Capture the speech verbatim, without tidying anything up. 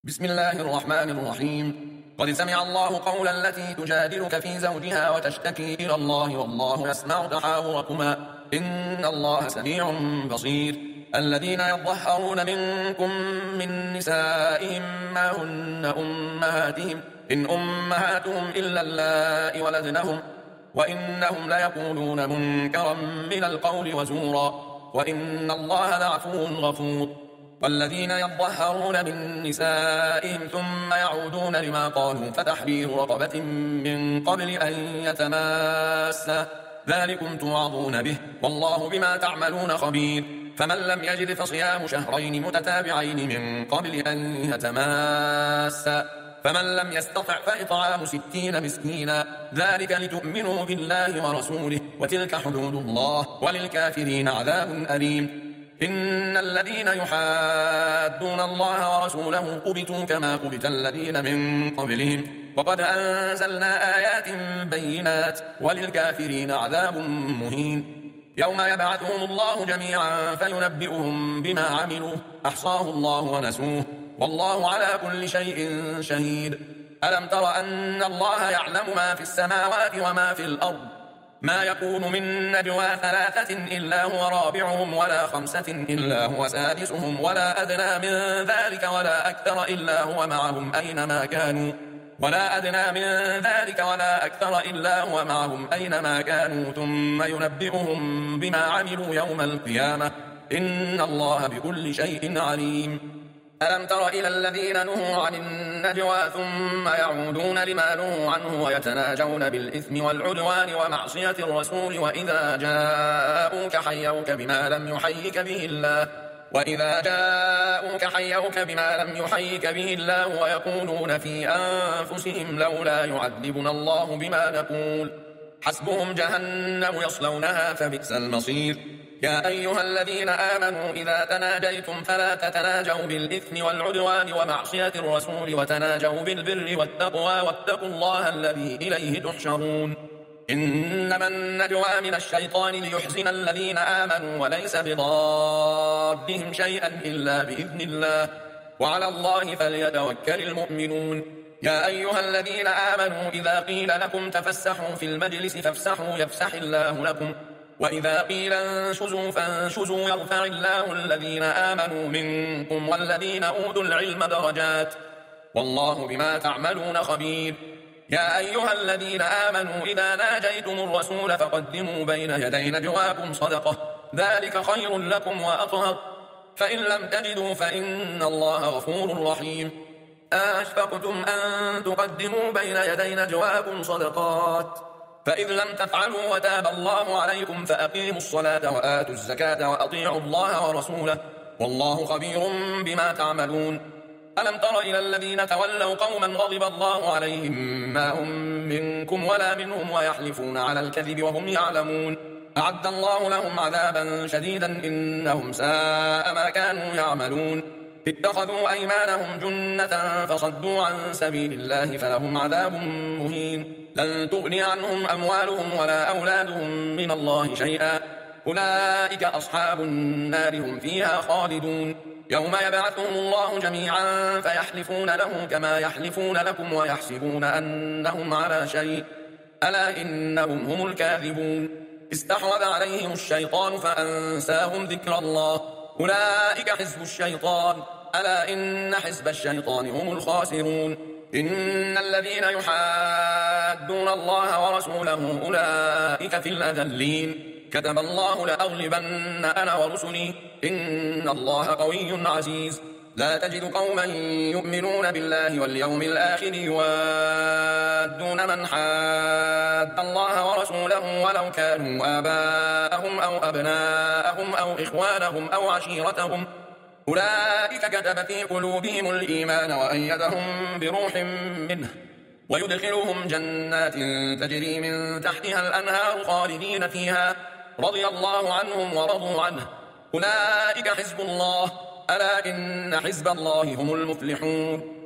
بسم الله الرحمن الرحيم. قد سمع الله قول التي تجادلك في زوجها وتشتكي إلى الله والله يسمع تحاوركما إن الله سميع بصير. الذين يظهرون منكم من نسائهم ما هن أمهاتهم إن أمهاتهم إلا اللائي ولدنهم وإنهم ليقولون منكرا من القول وزورا وإن الله لعفو غفور. والذين يظهرون من نسائهم ثم يعودون لما قالوا فتحرير رقبة من قبل أن يتماسا ذلكم توعظون به والله بما تعملون خبير. فمن لم يجد فصيام شهرين متتابعين من قبل أن يتماسا فمن لم يستطع فإطعام ستين مسكينا ذلك لتؤمنوا بالله ورسوله وتلك حدود الله وللكافرين عذاب أليم. إن الذين يحادون الله ورسوله قبتوا كما قبت الذين من قبلهم وقد أنزلنا آيات بينات وللكافرين عذاب مهين. يوم يبعثهم الله جميعا فينبئهم بما عملوا أحصاه الله ونسوه والله على كل شيء شهيد. ألم تر أن الله يعلم ما في السماوات وما في الأرض ما يكون من نجوى ثلاثة إلا هو رابعهم ولا خمسة إلا هو سادسهم ولا أدنى من ذلك ولا أكثر إلا هو معهم أينما كانوا ولا أدنى من ذلك ولا أكثر إلا هو معهم أينما كانوا ثم ينبئهم بما عملوا يوم القيامة إن الله بكل شيء عليم. ألم تر إلى الذين نهوا عن النجوى ثم يعودون لما نهوا عنه ويتناجون بالإثم والعدوان ومعصية الرسول وإذا جاءوك حيوك بما لم يحيك به الله وإذا جاءوك حيوك بما لم يحيك به الله ويقولون في أنفسهم لولا يعذبنا الله بما نقول حسبهم جهنم يصلونها فبئس المصير. يا أيها الذين آمنوا إذا تناجيتم فلا تتناجوا بالإثم والعدوان ومعصية الرسول وتناجوا بالبر والتقوى واتقوا الله الذي إليه تحشرون. إنما النجوى من الشيطان ليحزن الذين آمنوا وليس بضارهم شيئا إلا بإذن الله وعلى الله فليتوكل المؤمنون. يا أيها الذين آمنوا إذا قيل لكم تفسحوا في المجلس فافسحوا يفسح الله لكم وإذا قيل انشزوا فانشزوا يرفع الله الذين آمنوا منكم والذين أوتوا العلم درجات والله بما تعملون خبير. يا أيها الذين آمنوا إذا ناجيتم الرسول فقدموا بين يدي نجواكم صدقة ذلك خير لكم وأطهر فإن لم تجدوا فإن الله غفور رحيم. أشفقتم أن تقدموا بين يدي نجواكم صدقات فإذ لم تفعلوا وتاب الله عليكم فأقيموا الصلاة وآتوا الزكاة وأطيعوا الله ورسوله والله خبير بما تعملون. ألم تر إلى الذين تولوا قوما غضب الله عليهم ما هم منكم ولا منهم ويحلفون على الكذب وهم يعلمون أعد الله لهم عذابا شديدا إنهم ساء ما كانوا يعملون. اتخذوا أيمانهم جنة فصدوا عن سبيل الله فلهم عذاب مهين. لن تغني عنهم أموالهم ولا أولادهم من الله شيئا أولئك أصحاب النار هم فيها خالدون. يوم يبعثهم الله جميعا فيحلفون له كما يحلفون لكم ويحسبون أنهم على شيء ألا إنهم هم الكاذبون. استحوذ عليهم الشيطان فأنساهم ذكر الله أولئك حزب الشيطان ألا إن حزب الشيطان هم الخاسرون. إن الذين يحادون الله ورسوله أولئك في الأذلين كتب الله لأغلبن أنا ورسلي إن الله قوي عزيز. لا تجد قوما يؤمنون بالله واليوم الآخر يوادون من حاد الله ورسوله ولو كانوا آباءهم أو أبناءهم أو إخوانهم أو عشيرتهم أولئك كتب في قلوبهم الإيمان وأيدهم بروح منه ويدخلهم جنات تجري من تحتها الأنهار خالدين فيها رضي الله عنهم ورضوا عنه أولئك حزب الله ألا إن حزب الله هم المفلحون.